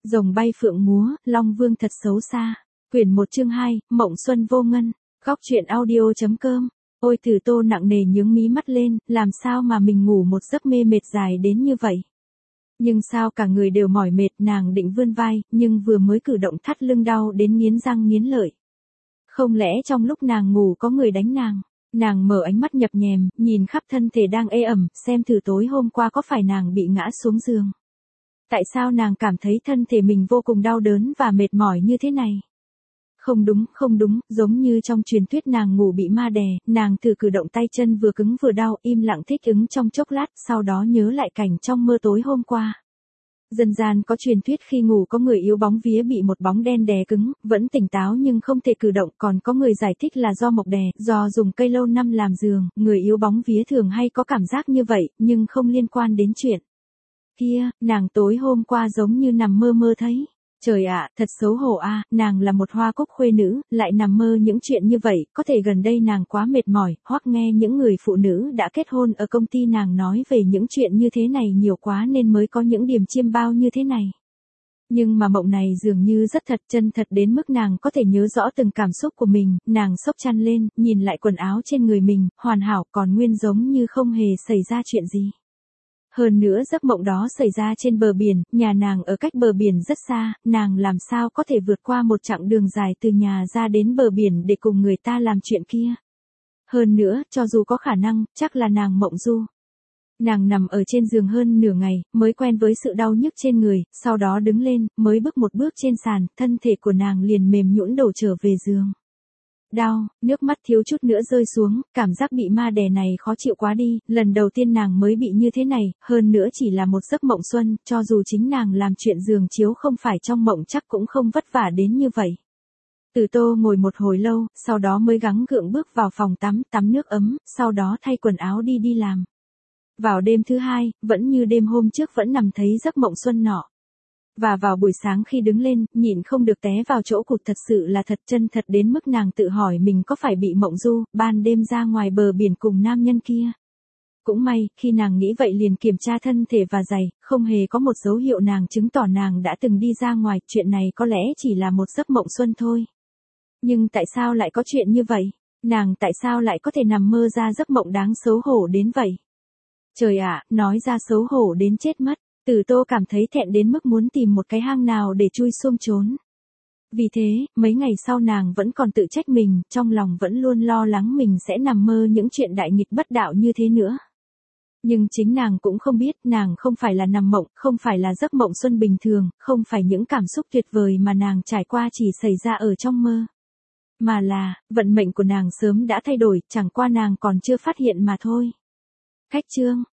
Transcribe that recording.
Rồng bay phượng múa, Long Vương thật xấu xa. Quyển 1 chương 2, Mộng Xuân Vô Ngân. Góc truyện audio.com. Ôi Từ Tô nặng nề nhướng mí mắt lên, làm sao mà mình ngủ một giấc mê mệt dài đến như vậy. Nhưng sao cả người đều mỏi mệt, nàng định vươn vai, nhưng vừa mới cử động thắt lưng đau đến nghiến răng nghiến lợi. Không lẽ trong lúc nàng ngủ có người đánh nàng? Nàng mở ánh mắt nhập nhèm, nhìn khắp thân thể đang ê ẩm, xem thử tối hôm qua có phải nàng bị ngã xuống giường. Tại sao nàng cảm thấy thân thể mình vô cùng đau đớn và mệt mỏi như thế này? Không đúng, giống như trong truyền thuyết nàng ngủ bị ma đè, nàng thử cử động tay chân vừa cứng vừa đau, im lặng thích ứng trong chốc lát, sau đó nhớ lại cảnh trong mơ tối hôm qua. Dân gian có truyền thuyết khi ngủ có người yếu bóng vía bị một bóng đen đè cứng, vẫn tỉnh táo nhưng không thể cử động, còn có người giải thích là do mộc đè, do dùng cây lâu năm làm giường, người yếu bóng vía thường hay có cảm giác như vậy, nhưng không liên quan đến chuyện. Kia, nàng tối hôm qua giống như nằm mơ mơ thấy. Trời ạ, thật xấu hổ a, nàng là một hoa cúc khuê nữ, lại nằm mơ những chuyện như vậy, có thể gần đây nàng quá mệt mỏi, hoặc nghe những người phụ nữ đã kết hôn ở công ty nàng nói về những chuyện như thế này nhiều quá nên mới có những điểm chiêm bao như thế này. Nhưng mà mộng này dường như rất thật, chân thật đến mức nàng có thể nhớ rõ từng cảm xúc của mình, nàng xốc chăn lên, nhìn lại quần áo trên người mình, hoàn hảo còn nguyên giống như không hề xảy ra chuyện gì. Hơn nữa giấc mộng đó xảy ra trên bờ biển, nhà nàng ở cách bờ biển rất xa, nàng làm sao có thể vượt qua một chặng đường dài từ nhà ra đến bờ biển để cùng người ta làm chuyện kia. Hơn nữa, cho dù có khả năng, chắc là nàng mộng du. Nàng nằm ở trên giường hơn nửa ngày, mới quen với sự đau nhức trên người, sau đó đứng lên, mới bước một bước trên sàn, thân thể của nàng liền mềm nhũn đổ trở về giường. Đau, nước mắt thiếu chút nữa rơi xuống, cảm giác bị ma đè này khó chịu quá đi, lần đầu tiên nàng mới bị như thế này, hơn nữa chỉ là một giấc mộng xuân, cho dù chính nàng làm chuyện giường chiếu không phải trong mộng chắc cũng không vất vả đến như vậy. Từ Tô ngồi một hồi lâu, sau đó mới gắng gượng bước vào phòng tắm nước ấm, sau đó thay quần áo đi làm. Vào đêm thứ hai, vẫn như đêm hôm trước vẫn nằm thấy giấc mộng xuân nọ. Và vào buổi sáng khi đứng lên, nhịn không được té vào chỗ cụt, thật sự là thật chân thật đến mức nàng tự hỏi mình có phải bị mộng du, ban đêm ra ngoài bờ biển cùng nam nhân kia. Cũng may, khi nàng nghĩ vậy liền kiểm tra thân thể và giày, không hề có một dấu hiệu nàng chứng tỏ nàng đã từng đi ra ngoài, chuyện này có lẽ chỉ là một giấc mộng xuân thôi. Nhưng tại sao lại có chuyện như vậy? Nàng tại sao lại có thể nằm mơ ra giấc mộng đáng xấu hổ đến vậy? Trời ạ, nói ra xấu hổ đến chết mất. Từ Tô cảm thấy thẹn đến mức muốn tìm một cái hang nào để chui xôm trốn. Vì thế, mấy ngày sau nàng vẫn còn tự trách mình, trong lòng vẫn luôn lo lắng mình sẽ nằm mơ những chuyện đại nghịch bất đạo như thế nữa. Nhưng chính nàng cũng không biết, nàng không phải là nằm mộng, không phải là giấc mộng xuân bình thường, không phải những cảm xúc tuyệt vời mà nàng trải qua chỉ xảy ra ở trong mơ. Mà là, vận mệnh của nàng sớm đã thay đổi, chẳng qua nàng còn chưa phát hiện mà thôi. Khách chương.